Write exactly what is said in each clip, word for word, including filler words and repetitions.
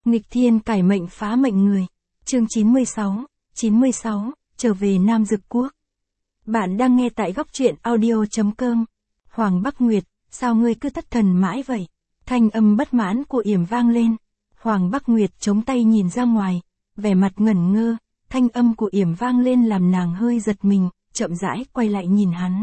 Nghịch thiên cải mệnh phá mệnh người. Chương chín mươi sáu, chín mươi sáu, trở về Nam Dực Quốc. Bạn đang nghe tại góc truyện audio chấm com. Hoàng Bắc Nguyệt, sao ngươi cứ thất thần mãi vậy? Thanh âm bất mãn của Yểm vang lên. Hoàng Bắc Nguyệt chống tay nhìn ra ngoài, vẻ mặt ngẩn ngơ, thanh âm của Yểm vang lên làm nàng hơi giật mình, chậm rãi quay lại nhìn hắn.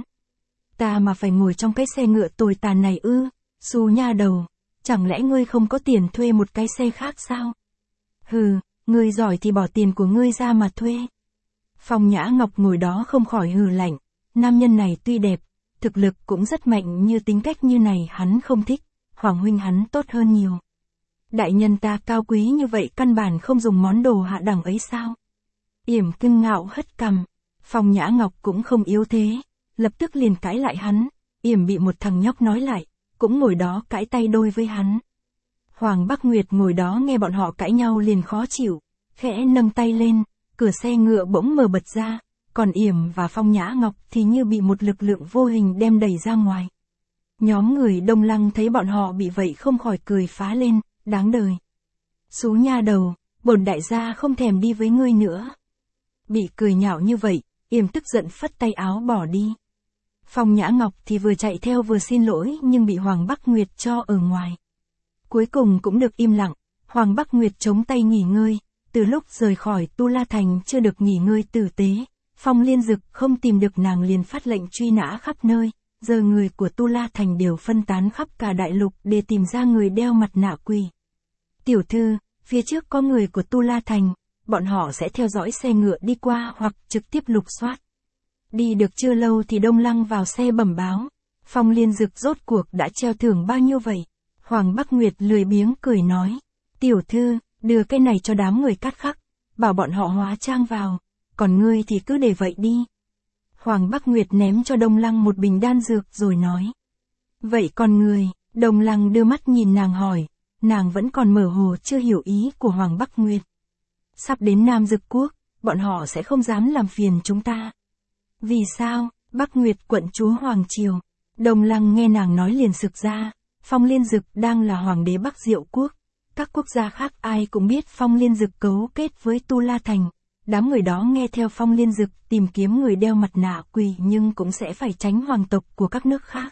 Ta mà phải ngồi trong cái xe ngựa tồi tàn này ư? Xu nha đầu, chẳng lẽ ngươi không có tiền thuê một cái xe khác sao? Hừ, ngươi giỏi thì bỏ tiền của ngươi ra mà thuê. Phong Nhã Ngọc ngồi đó không khỏi hừ lạnh, nam nhân này tuy đẹp, thực lực cũng rất mạnh như tính cách như này hắn không thích, Hoàng huynh hắn tốt hơn nhiều. Đại nhân ta cao quý như vậy căn bản không dùng món đồ hạ đẳng ấy sao? Yểm Kinh ngạo hất cằm, Phong Nhã Ngọc cũng không yếu thế, lập tức liền cãi lại hắn, Yểm bị một thằng nhóc nói lại, cũng ngồi đó cãi tay đôi với hắn. Hoàng Bắc Nguyệt ngồi đó nghe bọn họ cãi nhau liền khó chịu, khẽ nâng tay lên, cửa xe ngựa bỗng mở bật ra, còn Yểm và Phong Nhã Ngọc thì như bị một lực lượng vô hình đem đẩy ra ngoài. Nhóm người Đông Lăng thấy bọn họ bị vậy không khỏi cười phá lên, đáng đời. Xú nha đầu, bổn đại gia không thèm đi với ngươi nữa. Bị cười nhạo như vậy, Yểm tức giận phất tay áo bỏ đi. Phong Nhã Ngọc thì vừa chạy theo vừa xin lỗi nhưng bị Hoàng Bắc Nguyệt cho ở ngoài. Cuối cùng cũng được im lặng, Hoàng Bắc Nguyệt chống tay nghỉ ngơi, từ lúc rời khỏi Tu La Thành chưa được nghỉ ngơi tử tế, Phong Liên Dực không tìm được nàng liền phát lệnh truy nã khắp nơi, giờ người của Tu La Thành đều phân tán khắp cả đại lục để tìm ra người đeo mặt nạ quỷ. Tiểu thư, phía trước có người của Tu La Thành, bọn họ sẽ theo dõi xe ngựa đi qua hoặc trực tiếp lục soát. Đi được chưa lâu thì Đông Lăng vào xe bẩm báo, Phong Liên Dực rốt cuộc đã treo thưởng bao nhiêu vậy? Hoàng Bắc Nguyệt lười biếng cười nói, tiểu thư, đưa cái này cho đám người cát khắc, bảo bọn họ hóa trang vào, còn ngươi thì cứ để vậy đi. Hoàng Bắc Nguyệt ném cho Đông Lăng một bình đan dược rồi nói. Vậy còn người? Đông Lăng đưa mắt nhìn nàng hỏi, nàng vẫn còn mơ hồ chưa hiểu ý của Hoàng Bắc Nguyệt. Sắp đến Nam Dực Quốc, bọn họ sẽ không dám làm phiền chúng ta. Vì sao? Bắc Nguyệt quận chúa Hoàng Triều. Đông Lăng nghe nàng nói liền sực ra, Phong Liên Dực đang là hoàng đế Bắc Diệu Quốc. Các quốc gia khác ai cũng biết Phong Liên Dực cấu kết với Tu La Thành. Đám người đó nghe theo Phong Liên Dực tìm kiếm người đeo mặt nạ quỷ nhưng cũng sẽ phải tránh hoàng tộc của các nước khác.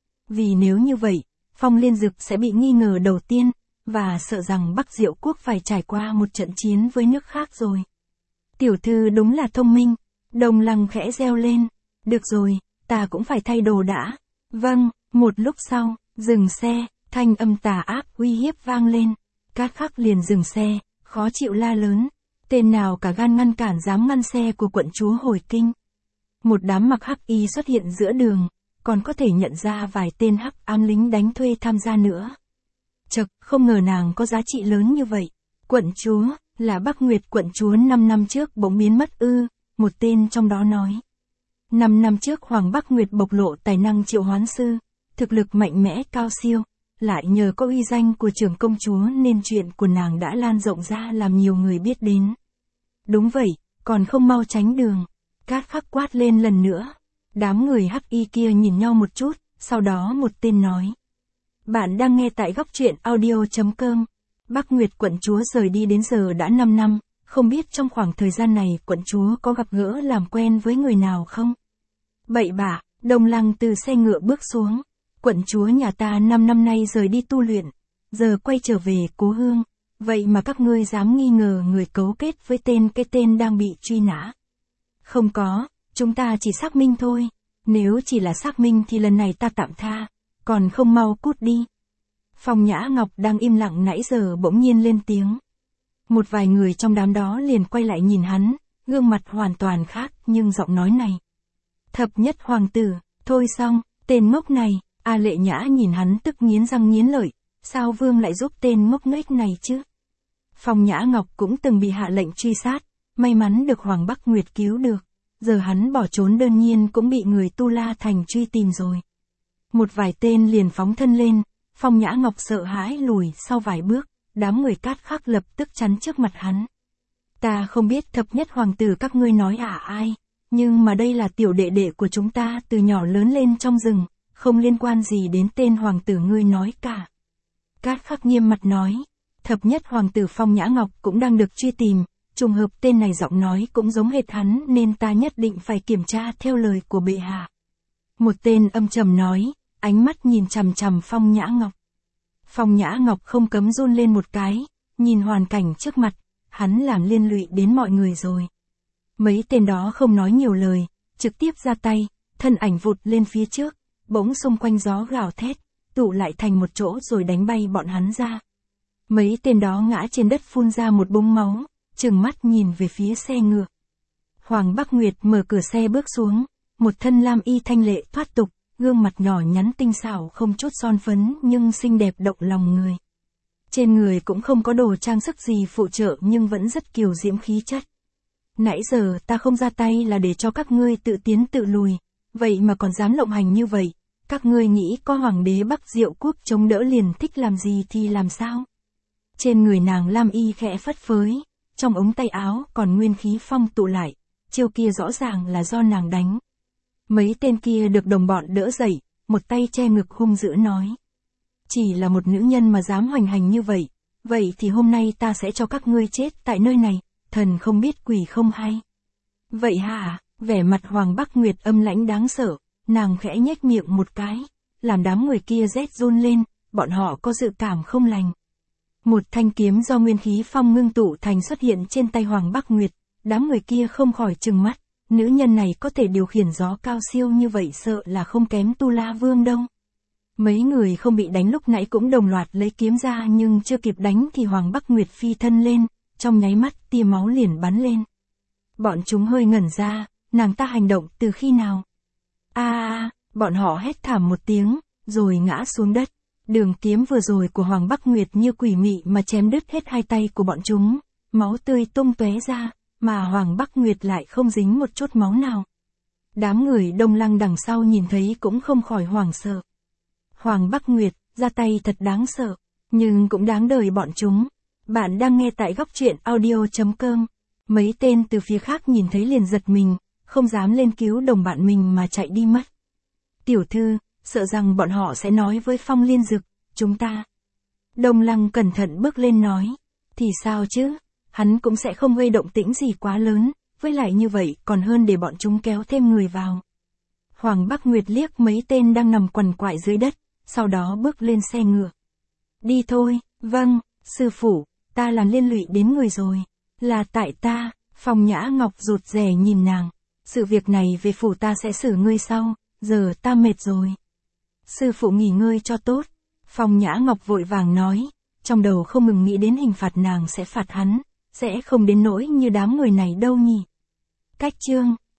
Vì nếu như vậy, Phong Liên Dực sẽ bị nghi ngờ đầu tiên, và sợ rằng Bắc Diệu Quốc phải trải qua một trận chiến với nước khác rồi. Tiểu thư đúng là thông minh. Đông Lăng khẽ reo lên. Được rồi, ta cũng phải thay đồ đã. Vâng, một lúc sau, dừng xe, thanh âm tà ác uy hiếp vang lên. Cát khắc liền dừng xe, khó chịu la lớn. Tên nào cả gan ngăn cản dám ngăn xe của quận chúa hồi kinh. Một đám mặc hắc y xuất hiện giữa đường, còn có thể nhận ra vài tên hắc ám lính đánh thuê tham gia nữa. Chật, không ngờ nàng có giá trị lớn như vậy. Quận chúa, là Bắc Nguyệt quận chúa năm năm trước bỗng biến mất ư, một tên trong đó nói. Năm năm trước Hoàng Bắc Nguyệt bộc lộ tài năng triệu hoán sư, thực lực mạnh mẽ cao siêu, lại nhờ có uy danh của trưởng công chúa nên chuyện của nàng đã lan rộng ra làm nhiều người biết đến. Đúng vậy, còn không mau tránh đường. Cát khắc quát lên lần nữa. Đám người hắc y kia nhìn nhau một chút, sau đó một tên nói. Bạn đang nghe tại góc truyện audio chấm com. Bắc Nguyệt quận chúa rời đi đến giờ đã năm năm, không biết trong khoảng thời gian này quận chúa có gặp gỡ làm quen với người nào không? Bậy bạ, Đông Lăng từ xe ngựa bước xuống. Quận chúa nhà ta năm năm nay rời đi tu luyện, giờ quay trở về cố hương, vậy mà các ngươi dám nghi ngờ người cấu kết với tên cái tên đang bị truy nã. Không có, chúng ta chỉ xác minh thôi, nếu chỉ là xác minh thì lần này ta tạm tha, còn không mau cút đi. Phong Nhã Ngọc đang im lặng nãy giờ bỗng nhiên lên tiếng. Một vài người trong đám đó liền quay lại nhìn hắn, gương mặt hoàn toàn khác nhưng giọng nói này. Thập nhất hoàng tử, thôi xong, tên ngốc này. A Lệ Nhã nhìn hắn tức nghiến răng nghiến lợi, sao vương lại giúp tên ngốc nghếch này chứ? Phong Nhã Ngọc cũng từng bị hạ lệnh truy sát, may mắn được Hoàng Bắc Nguyệt cứu được, giờ hắn bỏ trốn đơn nhiên cũng bị người Tu La Thành truy tìm rồi. Một vài tên liền phóng thân lên, Phong Nhã Ngọc sợ hãi lùi sau vài bước, đám người cát khắc lập tức chắn trước mặt hắn. Ta không biết thập nhất hoàng tử các ngươi nói à ai, nhưng mà đây là tiểu đệ đệ của chúng ta từ nhỏ lớn lên trong rừng. Không liên quan gì đến tên hoàng tử ngươi nói cả. Cát khắc nghiêm mặt nói. Thập nhất hoàng tử Phong Nhã Ngọc cũng đang được truy tìm, trùng hợp tên này giọng nói cũng giống hệt hắn nên ta nhất định phải kiểm tra theo lời của bệ hạ. Một tên âm trầm nói, ánh mắt nhìn chằm chằm Phong Nhã Ngọc. Phong Nhã Ngọc không cấm run lên một cái, nhìn hoàn cảnh trước mặt, hắn làm liên lụy đến mọi người rồi. Mấy tên đó không nói nhiều lời, trực tiếp ra tay, thân ảnh vụt lên phía trước, bỗng xung quanh gió gào thét, tụ lại thành một chỗ rồi đánh bay bọn hắn ra. Mấy tên đó ngã trên đất phun ra một búng máu, trừng mắt nhìn về phía xe ngựa. Hoàng Bắc Nguyệt mở cửa xe bước xuống, một thân lam y thanh lệ thoát tục, gương mặt nhỏ nhắn tinh xảo không chút son phấn nhưng xinh đẹp động lòng người. Trên người cũng không có đồ trang sức gì phụ trợ nhưng vẫn rất kiều diễm khí chất. Nãy giờ ta không ra tay là để cho các ngươi tự tiến tự lùi, vậy mà còn dám lộng hành như vậy, các ngươi nghĩ có hoàng đế Bắc Diệu Quốc chống đỡ liền thích làm gì thì làm sao? Trên người nàng lam y khẽ phất phới, trong ống tay áo còn nguyên khí phong tụ lại, chiêu kia rõ ràng là do nàng đánh. Mấy tên kia được đồng bọn đỡ dậy, một tay che ngực hung dữ nói. Chỉ là một nữ nhân mà dám hoành hành như vậy, vậy thì hôm nay ta sẽ cho các ngươi chết tại nơi này, thần không biết quỷ không hay. Vậy hả, vẻ mặt Hoàng Bắc Nguyệt âm lãnh đáng sợ, nàng khẽ nhếch miệng một cái, làm đám người kia rét run lên, bọn họ có dự cảm không lành. Một thanh kiếm do nguyên khí phong ngưng tụ thành xuất hiện trên tay Hoàng Bắc Nguyệt, đám người kia không khỏi trừng mắt, nữ nhân này có thể điều khiển gió cao siêu như vậy sợ là không kém Tu La Vương đâu. Mấy người không bị đánh lúc nãy cũng đồng loạt lấy kiếm ra nhưng chưa kịp đánh thì Hoàng Bắc Nguyệt phi thân lên, trong nháy mắt tia máu liền bắn lên. Bọn chúng hơi ngẩn ra, nàng ta hành động từ khi nào? A a, bọn họ hét thảm một tiếng, rồi ngã xuống đất. Đường kiếm vừa rồi của Hoàng Bắc Nguyệt như quỷ mị mà chém đứt hết hai tay của bọn chúng, máu tươi tung tóe ra, mà Hoàng Bắc Nguyệt lại không dính một chút máu nào. Đám người Đông Lăng đằng sau nhìn thấy cũng không khỏi hoảng sợ. Hoàng Bắc Nguyệt, ra tay thật đáng sợ, nhưng cũng đáng đời bọn chúng. Bạn đang nghe tại góc truyện audio chấm com. Mấy tên từ phía khác nhìn thấy liền giật mình, không dám lên cứu đồng bạn mình mà chạy đi mất. Tiểu thư, sợ rằng bọn họ sẽ nói với Phong Liên Dực, chúng ta. Đông Lăng cẩn thận bước lên nói, thì sao chứ, hắn cũng sẽ không gây động tĩnh gì quá lớn, với lại như vậy còn hơn để bọn chúng kéo thêm người vào. Hoàng Bắc Nguyệt liếc mấy tên đang nằm quằn quại dưới đất, sau đó bước lên xe ngựa. Đi thôi, vâng, sư phụ, ta làm liên lụy đến người rồi, là tại ta. Phong Nhã Ngọc rụt rè nhìn nàng, sự việc này về phủ ta sẽ xử ngươi sau, giờ ta mệt rồi. Sư phụ nghỉ ngơi cho tốt. Phong Nhã Ngọc vội vàng nói, trong đầu không ngừng nghĩ đến hình phạt nàng sẽ phạt hắn, sẽ không đến nỗi như đám người này đâu nhỉ. Cách chương